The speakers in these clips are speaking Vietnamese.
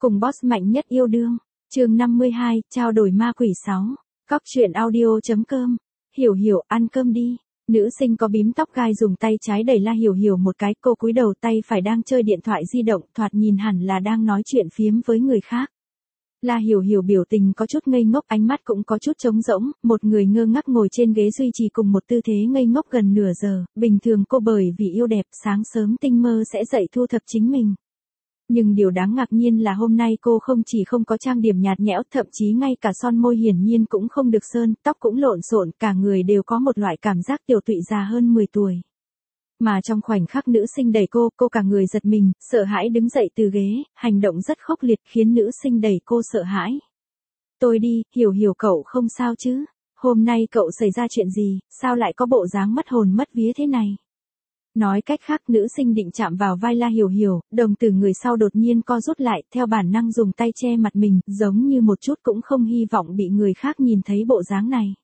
Cùng boss mạnh nhất yêu đương. Chương 52, trao đổi ma quỷ 6. Cóc truyện audio.com. Hiểu Hiểu, ăn cơm đi. Nữ sinh có bím tóc gai dùng tay trái đẩy La Hiểu Hiểu một cái, cô cúi đầu tay phải đang chơi điện thoại di động, thoạt nhìn hẳn là đang nói chuyện phiếm với người khác. La Hiểu Hiểu biểu tình có chút ngây ngốc, ánh mắt cũng có chút trống rỗng, một người ngơ ngác ngồi trên ghế duy trì cùng một tư thế ngây ngốc gần nửa giờ. Bình thường cô bởi vì yêu đẹp, sáng sớm tinh mơ sẽ dậy thu thập chính mình. Nhưng điều đáng ngạc nhiên là hôm nay cô không chỉ không có trang điểm nhạt nhẽo, thậm chí ngay cả son môi hiển nhiên cũng không được sơn, tóc cũng lộn xộn, cả người đều có một loại cảm giác tiểu tụy già hơn 10 tuổi. Mà trong khoảnh khắc nữ sinh đẩy cô cả người giật mình, sợ hãi đứng dậy từ ghế, hành động rất khốc liệt khiến nữ sinh đẩy cô sợ hãi. Tôi đi, Hiểu Hiểu cậu không sao chứ? Hôm nay cậu xảy ra chuyện gì, sao lại có bộ dáng mất hồn mất vía thế này? Nói cách khác, nữ sinh định chạm vào vai La Hiểu Hiểu, đồng tử người sau đột nhiên co rút lại, theo bản năng dùng tay che mặt mình, giống như một chút cũng không hy vọng bị người khác nhìn thấy bộ dáng này.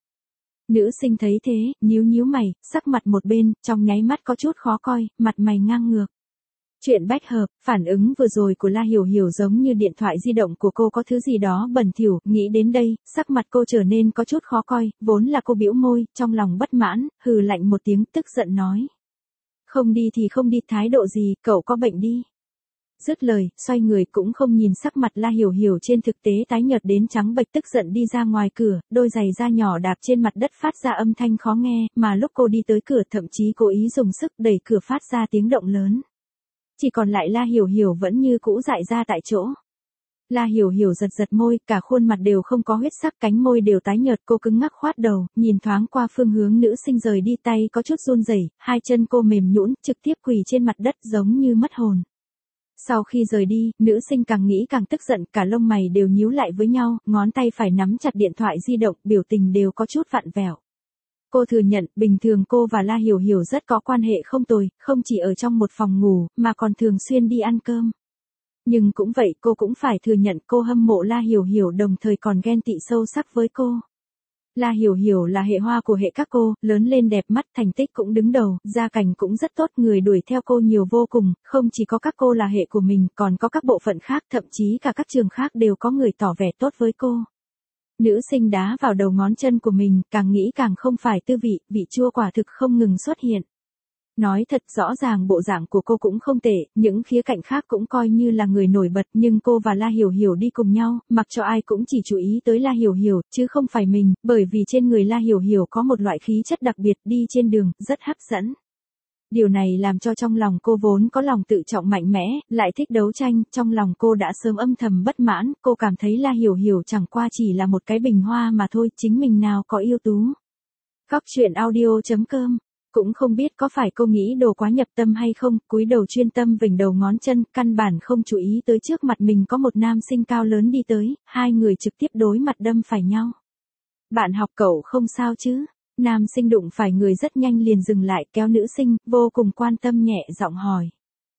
Nữ sinh thấy thế, nhíu mày, sắc mặt một bên, trong nháy mắt có chút khó coi, mặt mày ngang ngược. Chuyện bách hợp, phản ứng vừa rồi của La Hiểu Hiểu giống như điện thoại di động của cô có thứ gì đó bẩn thỉu, nghĩ đến đây, sắc mặt cô trở nên có chút khó coi, vốn là cô bĩu môi, trong lòng bất mãn, hừ lạnh một tiếng tức giận nói. Không đi thì không đi, thái độ gì, cậu có bệnh đi. Dứt lời, xoay người cũng không nhìn sắc mặt La Hiểu Hiểu trên thực tế tái nhợt đến trắng bệch, tức giận đi ra ngoài cửa, đôi giày da nhỏ đạp trên mặt đất phát ra âm thanh khó nghe, mà lúc cô đi tới cửa thậm chí cố ý dùng sức đẩy cửa phát ra tiếng động lớn. Chỉ còn lại La Hiểu Hiểu vẫn như cũ dại ra tại chỗ. La Hiểu Hiểu giật môi, cả khuôn mặt đều không có huyết sắc, cánh môi đều tái nhợt, cô cứng ngắc khoát đầu, nhìn thoáng qua phương hướng nữ sinh rời đi, tay có chút run rẩy, hai chân cô mềm nhũn, trực tiếp quỳ trên mặt đất giống như mất hồn. Sau khi rời đi, nữ sinh càng nghĩ càng tức giận, cả lông mày đều nhíu lại với nhau, ngón tay phải nắm chặt điện thoại di động, biểu tình đều có chút vặn vẹo. Cô thừa nhận, bình thường cô và La Hiểu Hiểu rất có quan hệ không tồi, không chỉ ở trong một phòng ngủ, mà còn thường xuyên đi ăn cơm. Nhưng cũng vậy, cô cũng phải thừa nhận cô hâm mộ La Hiểu Hiểu, đồng thời còn ghen tị sâu sắc với cô. La Hiểu Hiểu là hệ hoa của hệ các cô, lớn lên đẹp mắt, thành tích cũng đứng đầu, gia cảnh cũng rất tốt, người đuổi theo cô nhiều vô cùng, không chỉ có các cô là hệ của mình, còn có các bộ phận khác, thậm chí cả các trường khác đều có người tỏ vẻ tốt với cô. Nữ sinh đá vào đầu ngón chân của mình, càng nghĩ càng không phải tư vị, vị chua quả thực không ngừng xuất hiện. Nói thật, rõ ràng bộ dạng của cô cũng không tệ, những khía cạnh khác cũng coi như là người nổi bật, nhưng cô và La Hiểu Hiểu đi cùng nhau, mặc cho ai cũng chỉ chú ý tới La Hiểu Hiểu, chứ không phải mình, bởi vì trên người La Hiểu Hiểu có một loại khí chất đặc biệt, đi trên đường, rất hấp dẫn. Điều này làm cho trong lòng cô vốn có lòng tự trọng mạnh mẽ, lại thích đấu tranh, trong lòng cô đã sớm âm thầm bất mãn, cô cảm thấy La Hiểu Hiểu chẳng qua chỉ là một cái bình hoa mà thôi, chính mình nào có ưu tú. Cóc truyện audio.com. Cũng không biết có phải cô nghĩ đồ quá nhập tâm hay không, cúi đầu chuyên tâm vểnh đầu ngón chân, căn bản không chú ý tới trước mặt mình có một nam sinh cao lớn đi tới, hai người trực tiếp đối mặt đâm phải nhau. Bạn học cậu không sao chứ? Nam sinh đụng phải người rất nhanh liền dừng lại, kéo nữ sinh, vô cùng quan tâm nhẹ giọng hỏi.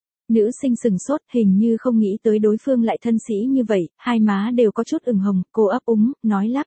Nữ sinh sừng sốt, hình như không nghĩ tới đối phương lại thân sĩ như vậy, hai má đều có chút ửng hồng, cô ấp úng, nói lắp.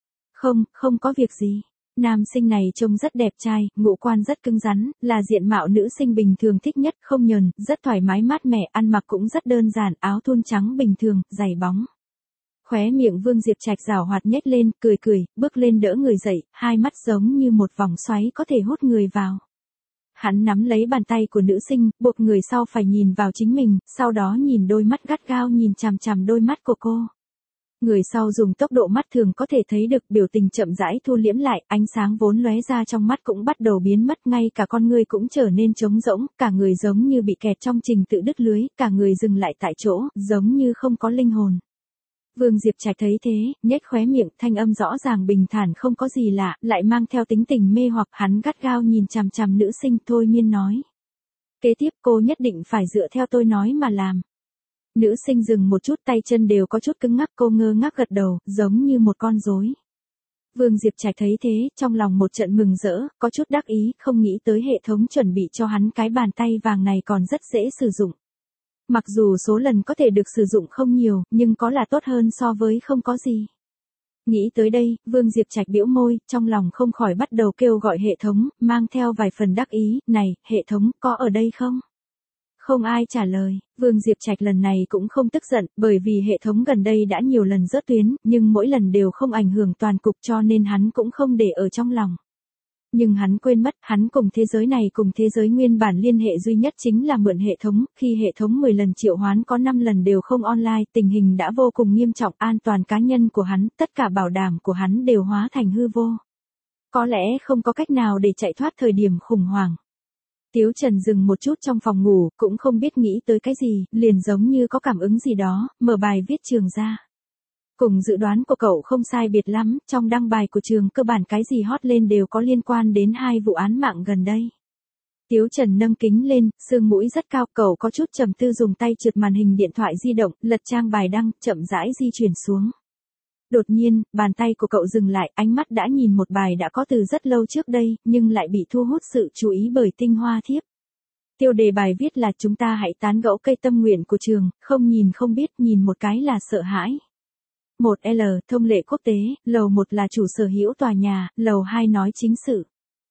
Không có việc gì. Nam sinh này trông rất đẹp trai, ngũ quan rất cứng rắn, là diện mạo nữ sinh bình thường thích nhất, không nhờn, rất thoải mái mát mẻ, ăn mặc cũng rất đơn giản, áo thun trắng bình thường, giày bóng. Khóe miệng Vương Diệp Trạch rảo hoạt nhếch lên, cười, bước lên đỡ người dậy, hai mắt giống như một vòng xoáy có thể hút người vào. Hắn nắm lấy bàn tay của nữ sinh, buộc người sau phải nhìn vào chính mình, sau đó nhìn đôi mắt gắt gao nhìn chằm đôi mắt của cô. Người sau dùng tốc độ mắt thường có thể thấy được, biểu tình chậm rãi thu liễm lại, ánh sáng vốn lóe ra trong mắt cũng bắt đầu biến mất, ngay cả con người cũng trở nên trống rỗng, cả người giống như bị kẹt trong trình tự đứt lưới, cả người dừng lại tại chỗ, giống như không có linh hồn. Vương Diệp Trạch thấy thế, nhếch khóe miệng, thanh âm rõ ràng bình thản không có gì lạ, lại mang theo tính tình mê hoặc, hắn gắt gao nhìn chằm nữ sinh, thôi miên nói. Kế tiếp cô nhất định phải dựa theo tôi nói mà làm. Nữ sinh dừng một chút, tay chân đều có chút cứng ngắc, cô ngơ ngác gật đầu, giống như một con rối. Vương Diệp Trạch thấy thế, trong lòng một trận mừng rỡ, có chút đắc ý, không nghĩ tới hệ thống chuẩn bị cho hắn cái bàn tay vàng này còn rất dễ sử dụng. Mặc dù số lần có thể được sử dụng không nhiều, nhưng có là tốt hơn so với không có gì. Nghĩ tới đây, Vương Diệp Trạch bĩu môi, trong lòng không khỏi bắt đầu kêu gọi hệ thống, mang theo vài phần đắc ý, này, hệ thống, có ở đây không? Không ai trả lời, Vương Diệp Trạch lần này cũng không tức giận, bởi vì hệ thống gần đây đã nhiều lần rớt tuyến, nhưng mỗi lần đều không ảnh hưởng toàn cục cho nên hắn cũng không để ở trong lòng. Nhưng hắn quên mất, hắn cùng thế giới này cùng thế giới nguyên bản liên hệ duy nhất chính là mượn hệ thống, khi hệ thống 10 lần triệu hoán có 5 lần đều không online, tình hình đã vô cùng nghiêm trọng, an toàn cá nhân của hắn, tất cả bảo đảm của hắn đều hóa thành hư vô. Có lẽ không có cách nào để chạy thoát thời điểm khủng hoảng. Tiếu Trần dừng một chút trong phòng ngủ, cũng không biết nghĩ tới cái gì, liền giống như có cảm ứng gì đó, mở bài viết trường ra. Cùng dự đoán của cậu không sai biệt lắm, trong đăng bài của trường cơ bản cái gì hot lên đều có liên quan đến 2 vụ án mạng gần đây. Tiếu Trần nâng kính lên, sương mũi rất cao, cậu có chút trầm tư dùng tay trượt màn hình điện thoại di động, lật trang bài đăng, chậm rãi di chuyển xuống. Đột nhiên, bàn tay của cậu dừng lại, ánh mắt đã nhìn một bài đã có từ rất lâu trước đây, nhưng lại bị thu hút sự chú ý bởi tinh hoa thiếp. Tiêu đề bài viết là chúng ta hãy tán gẫu cây tâm nguyện của trường, không nhìn không biết, nhìn một cái là sợ hãi. 1L, thông lệ quốc tế, lầu 1 là chủ sở hữu tòa nhà, lầu 2 nói chính sự.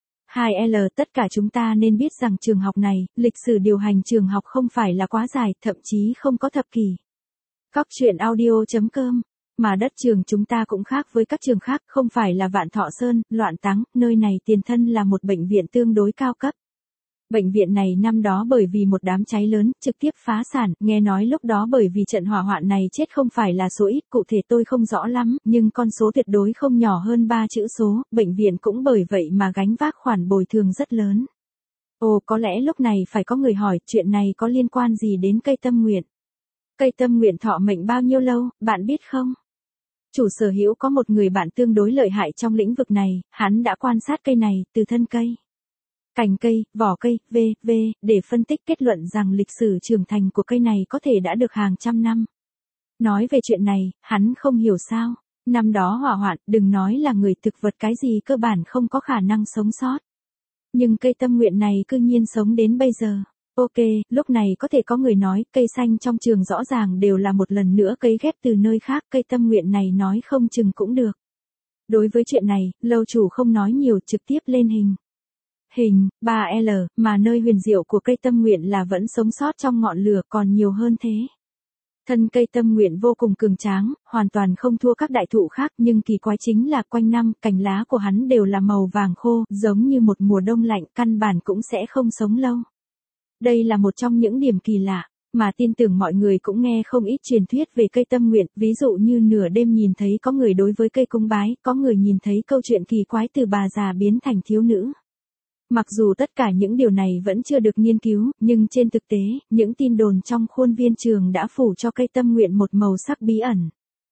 2L, tất cả chúng ta nên biết rằng trường học này, lịch sử điều hành trường học không phải là quá dài, thậm chí không có thập kỷ. Cóc truyện audio.com. Mà đất trường chúng ta cũng khác với các trường khác, không phải là Vạn Thọ Sơn, Loạn Táng, nơi này tiền thân là một bệnh viện tương đối cao cấp. Bệnh viện này năm đó bởi vì một đám cháy lớn, trực tiếp phá sản, nghe nói lúc đó bởi vì trận hỏa hoạn này chết không phải là số ít, cụ thể tôi không rõ lắm, nhưng con số tuyệt đối không nhỏ hơn 3 chữ số, bệnh viện cũng bởi vậy mà gánh vác khoản bồi thường rất lớn. Ồ, có lẽ lúc này phải có người hỏi, chuyện này có liên quan gì đến cây tâm nguyện? Cây tâm nguyện thọ mệnh bao nhiêu lâu, bạn biết không? Chủ sở hữu có một người bạn tương đối lợi hại trong lĩnh vực này, hắn đã quan sát cây này, từ thân cây, cành cây, vỏ cây, v.v. để phân tích kết luận rằng lịch sử trưởng thành của cây này có thể đã được hàng trăm năm. Nói về chuyện này, hắn không hiểu sao. Năm đó hỏa hoạn, đừng nói là người thực vật cái gì cơ bản không có khả năng sống sót. Nhưng cây tâm nguyện này cư nhiên sống đến bây giờ. Ok, lúc này có thể có người nói, cây xanh trong trường rõ ràng đều là một lần nữa cấy ghép từ nơi khác, cây tâm nguyện này nói không chừng cũng được. Đối với chuyện này, lâu chủ không nói nhiều, trực tiếp lên hình. Hình, 3L, mà nơi huyền diệu của cây tâm nguyện là vẫn sống sót trong ngọn lửa còn nhiều hơn thế. Thân cây tâm nguyện vô cùng cường tráng, hoàn toàn không thua các đại thụ khác, nhưng kỳ quái chính là quanh năm, cành lá của hắn đều là màu vàng khô, giống như một mùa đông lạnh, căn bản cũng sẽ không sống lâu. Đây là một trong những điểm kỳ lạ, mà tin tưởng mọi người cũng nghe không ít truyền thuyết về cây tâm nguyện, ví dụ như nửa đêm nhìn thấy có người đối với cây cúng bái, có người nhìn thấy câu chuyện kỳ quái từ bà già biến thành thiếu nữ. Mặc dù tất cả những điều này vẫn chưa được nghiên cứu, nhưng trên thực tế, những tin đồn trong khuôn viên trường đã phủ cho cây tâm nguyện một màu sắc bí ẩn.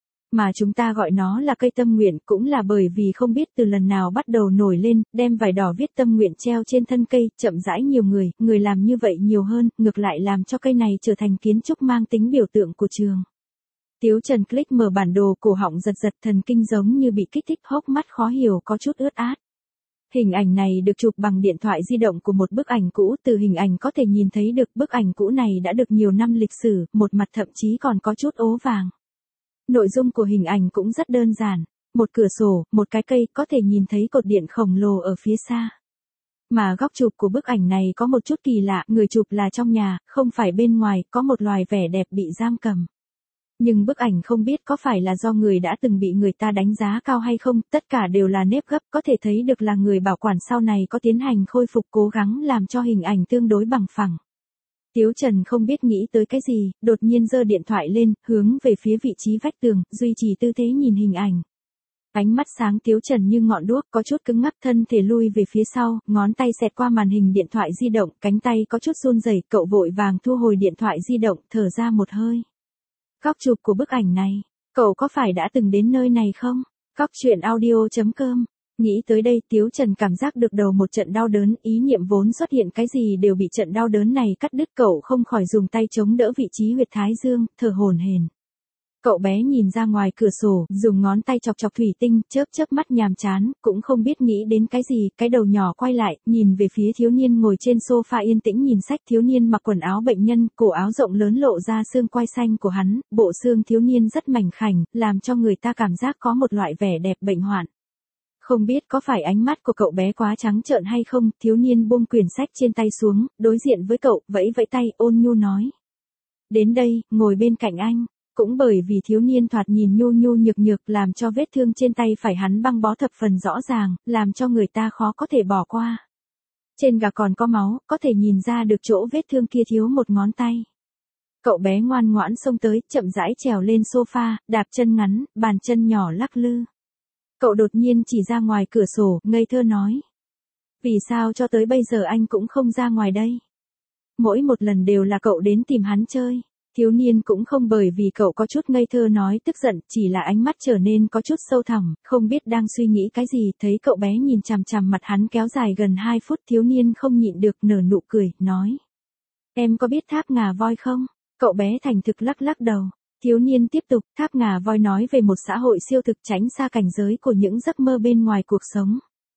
Mà chúng ta gọi nó là cây tâm nguyện cũng là bởi vì không biết từ lần nào bắt đầu nổi lên, đem vải đỏ viết tâm nguyện treo trên thân cây, chậm rãi nhiều người làm như vậy nhiều hơn, ngược lại làm cho cây này trở thành kiến trúc mang tính biểu tượng của trường. Tiếu Trần click mở bản đồ, cổ họng giật giật, thần kinh giống như bị kích thích, hốc mắt khó hiểu có chút ướt át. Hình ảnh này được chụp bằng điện thoại di động của một bức ảnh cũ, từ hình ảnh có thể nhìn thấy được bức ảnh cũ này đã được nhiều năm lịch sử, một mặt thậm chí còn có chút ố vàng. Nội dung của hình ảnh cũng rất đơn giản, một cửa sổ, một cái cây, có thể nhìn thấy cột điện khổng lồ ở phía xa. Mà góc chụp của bức ảnh này có một chút kỳ lạ, người chụp là trong nhà, không phải bên ngoài, có một loài vẻ đẹp bị giam cầm. Nhưng bức ảnh không biết có phải là do người đã từng bị người ta đánh giá cao hay không, tất cả đều là nếp gấp, có thể thấy được là người bảo quản sau này có tiến hành khôi phục cố gắng làm cho hình ảnh tương đối bằng phẳng. Tiếu Trần không biết nghĩ tới cái gì, đột nhiên giơ điện thoại lên, hướng về phía vị trí vách tường, duy trì tư thế nhìn hình ảnh. Ánh mắt sáng Tiếu Trần như ngọn đuốc, có chút cứng ngắc, thân thể lui về phía sau, ngón tay xẹt qua màn hình điện thoại di động, cánh tay có chút run rẩy, cậu vội vàng thu hồi điện thoại di động, thở ra một hơi. Góc chụp của bức ảnh này, cậu có phải đã từng đến nơi này không? Cóc truyện audio.com. Nghĩ tới đây, Tiếu Trần cảm giác được đầu một trận đau đớn, ý niệm vốn xuất hiện cái gì đều bị trận đau đớn này cắt đứt, cậu không khỏi dùng tay chống đỡ vị trí huyệt thái dương, thở hổn hển. Cậu bé nhìn ra ngoài cửa sổ, dùng ngón tay chọc chọc thủy tinh, chớp mắt nhàm chán, cũng không biết nghĩ đến cái gì, cái đầu nhỏ quay lại, nhìn về phía thiếu niên ngồi trên sofa yên tĩnh nhìn sách. Thiếu niên mặc quần áo bệnh nhân, cổ áo rộng lớn lộ ra xương quai xanh của hắn, bộ xương thiếu niên rất mảnh khảnh, làm cho người ta cảm giác có một loại vẻ đẹp bệnh hoạn. Không biết có phải ánh mắt của cậu bé quá trắng trợn hay không, thiếu niên buông quyển sách trên tay xuống, đối diện với cậu, vẫy vẫy tay, ôn nhu nói. Đến đây, ngồi bên cạnh anh. Cũng bởi vì thiếu niên thoạt nhìn nhu nhu nhược nhược làm cho vết thương trên tay phải hắn băng bó thập phần rõ ràng, làm cho người ta khó có thể bỏ qua. Trên gà còn có máu, có thể nhìn ra được chỗ vết thương kia thiếu một ngón tay. Cậu bé ngoan ngoãn xông tới, chậm rãi trèo lên sofa, đạp chân ngắn, bàn chân nhỏ lắc lư. Cậu đột nhiên chỉ ra ngoài cửa sổ, ngây thơ nói. Vì sao cho tới bây giờ anh cũng không ra ngoài đây? Mỗi một lần đều là cậu đến tìm hắn chơi. Thiếu niên cũng không bởi vì cậu có chút ngây thơ nói tức giận, chỉ là ánh mắt trở nên có chút sâu thẳm, không biết đang suy nghĩ cái gì, thấy cậu bé nhìn chằm chằm mặt hắn kéo dài gần 2 phút, thiếu niên không nhịn được nở nụ cười, nói. Em có biết tháp ngà voi không? Cậu bé thành thực lắc lắc đầu. Thiếu niên tiếp tục, tháp ngà voi nói về một xã hội siêu thực tránh xa cảnh giới của những giấc mơ bên ngoài cuộc sống.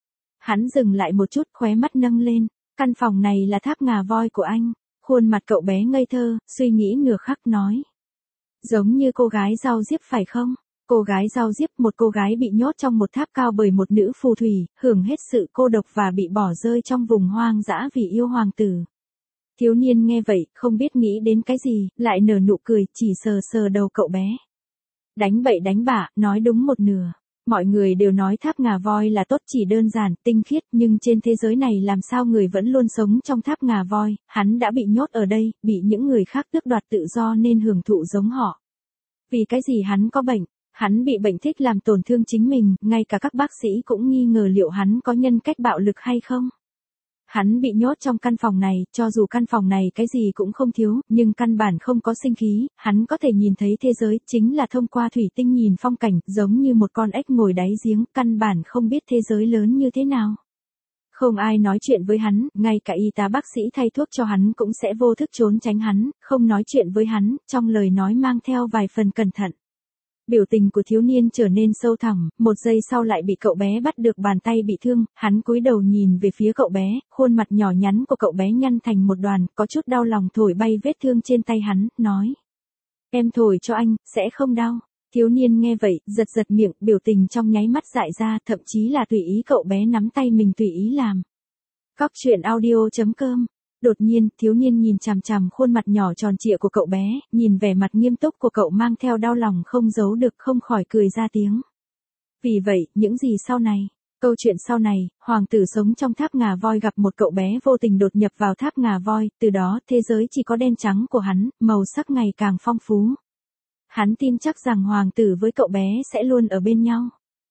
Hắn dừng lại một chút, khóe mắt nâng lên, căn phòng này là tháp ngà voi của anh. Khuôn mặt cậu bé ngây thơ, suy nghĩ nửa khắc nói. Giống như cô gái rau diếp phải không? Cô gái rau diếp, một cô gái bị nhốt trong một tháp cao bởi một nữ phù thủy, hưởng hết sự cô độc và bị bỏ rơi trong vùng hoang dã vì yêu hoàng tử. Thiếu niên nghe vậy, không biết nghĩ đến cái gì, lại nở nụ cười, chỉ sờ sờ đầu cậu bé. Đánh bậy đánh bạ, nói đúng một nửa. Mọi người đều nói tháp ngà voi là tốt, chỉ đơn giản, tinh khiết, nhưng trên thế giới này làm sao người vẫn luôn sống trong tháp ngà voi, hắn đã bị nhốt ở đây, bị những người khác tước đoạt tự do nên hưởng thụ giống họ. Vì cái gì hắn có bệnh? Hắn bị bệnh thích làm tổn thương chính mình, ngay cả các bác sĩ cũng nghi ngờ liệu hắn có nhân cách bạo lực hay không. Hắn bị nhốt trong căn phòng này, cho dù căn phòng này cái gì cũng không thiếu, nhưng căn bản không có sinh khí, hắn có thể nhìn thấy thế giới, chính là thông qua thủy tinh nhìn phong cảnh, giống như một con ếch ngồi đáy giếng, căn bản không biết thế giới lớn như thế nào. Không ai nói chuyện với hắn, ngay cả y tá bác sĩ thay thuốc cho hắn cũng sẽ vô thức trốn tránh hắn, không nói chuyện với hắn, trong lời nói mang theo vài phần cẩn thận. Biểu tình của thiếu niên trở nên sâu thẳm, một giây sau lại bị cậu bé bắt được bàn tay bị thương, hắn cúi đầu nhìn về phía cậu bé, khuôn mặt nhỏ nhắn của cậu bé nhăn thành một đoàn, có chút đau lòng thổi bay vết thương trên tay hắn, nói. Em thổi cho anh, sẽ không đau. Thiếu niên nghe vậy, giật giật miệng, biểu tình trong nháy mắt dại ra, thậm chí là tùy ý cậu bé nắm tay mình tùy ý làm. Cóc truyện audio.com. Đột nhiên, thiếu niên nhìn chằm chằm khuôn mặt nhỏ tròn trịa của cậu bé, nhìn vẻ mặt nghiêm túc của cậu mang theo đau lòng không giấu được, không khỏi cười ra tiếng. Vì vậy, những gì sau này? Câu chuyện sau này, hoàng tử sống trong tháp ngà voi gặp một cậu bé vô tình đột nhập vào tháp ngà voi, từ đó thế giới chỉ có đen trắng của hắn, màu sắc ngày càng phong phú. Hắn tin chắc rằng hoàng tử với cậu bé sẽ luôn ở bên nhau.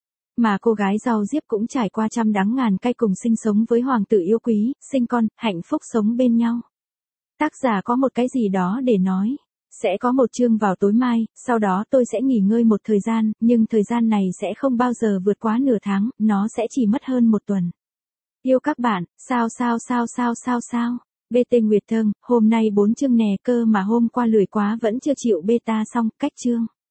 Mà cô gái rau diếp cũng trải qua trăm đắng ngàn cay cùng sinh sống với hoàng tử yêu quý, sinh con, hạnh phúc sống bên nhau. Tác giả có một cái gì đó để nói. Sẽ có một chương vào tối mai, sau đó tôi sẽ nghỉ ngơi một thời gian, nhưng thời gian này sẽ không bao giờ vượt quá nửa tháng, nó sẽ chỉ mất hơn một tuần. Yêu các bạn, sao. BT Nguyệt Thơm, hôm nay 4 chương nè cơ mà hôm qua lười quá vẫn chưa chịu beta xong, cách chương.